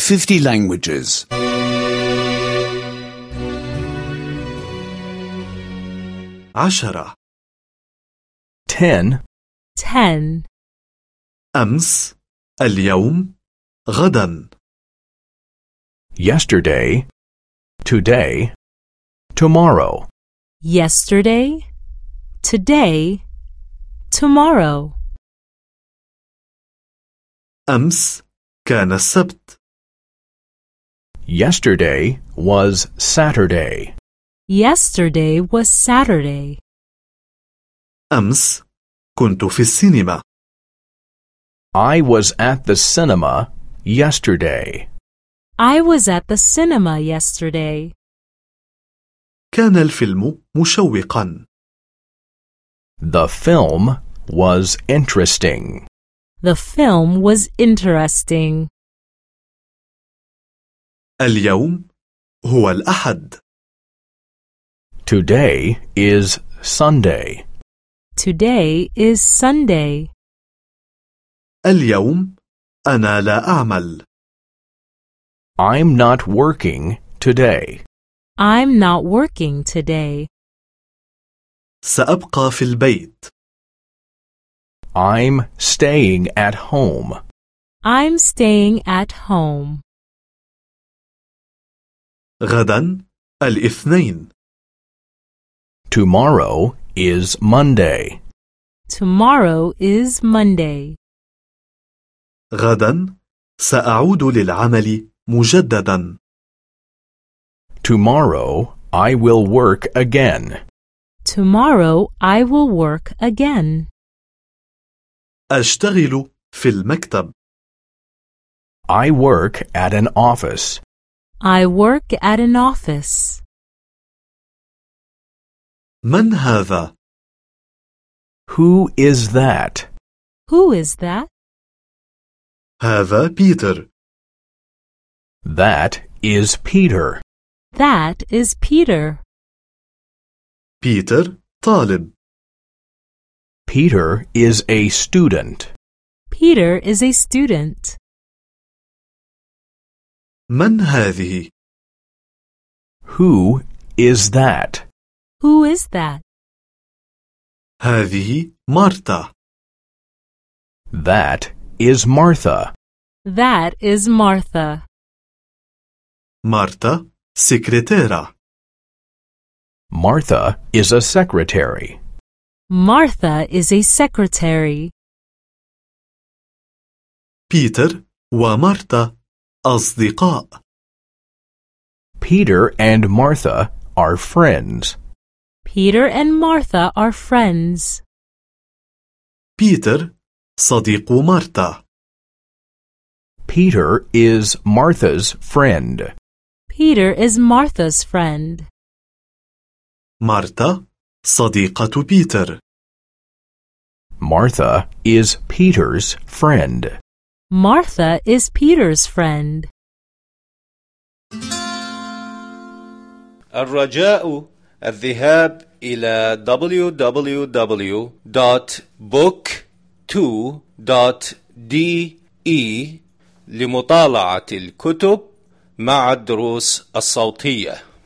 50 languages. 10 10 أمس اليوم غدا yesterday, today, tomorrow. yesterday, today, tomorrow. أمس كان السبت Yesterday was Saturday. Yesterday was Saturday. أمس كنت في السينما I was at the cinema yesterday. I was at the cinema yesterday. كان الفيلم مشوقا The film was interesting. The film was interesting. اليوم هو الأحد Today is Sunday. Today is Sunday. اليوم أنا لا أعمل I'm not working today. I'm not working today. سأبقى في البيت I'm staying at home. I'm staying at home. غدا الاثنين Tomorrow is Monday. Tomorrow is Monday. غدا سأعود للعمل مجددا Tomorrow I will work again. Tomorrow I will work again. أشتغل في المكتب I work at an office. I work at an office. من هذا؟ Who is that? Who is that? هذا بيتر That is Peter. That is Peter. بيتر طالب Peter is a student. Peter is a student. من هذه؟ Who is that? Who is that? هذه مارتا That is Martha. That is Martha. مارتا سكرتيرة Martha is a secretary. Martha is a secretary. بيتر ومارتا أصدقاء Peter and Martha are friends. Peter and Martha are friends. بيتر صديق مارتا Peter is Martha's friend. Peter is Martha's friend. مارتا صديقة بيتر Martha is Peter's friend. Martha is Peter's friend. الرجاء الذهاب إلى www.book2.de لمطالعة الكتب مع الدروس الصوتية.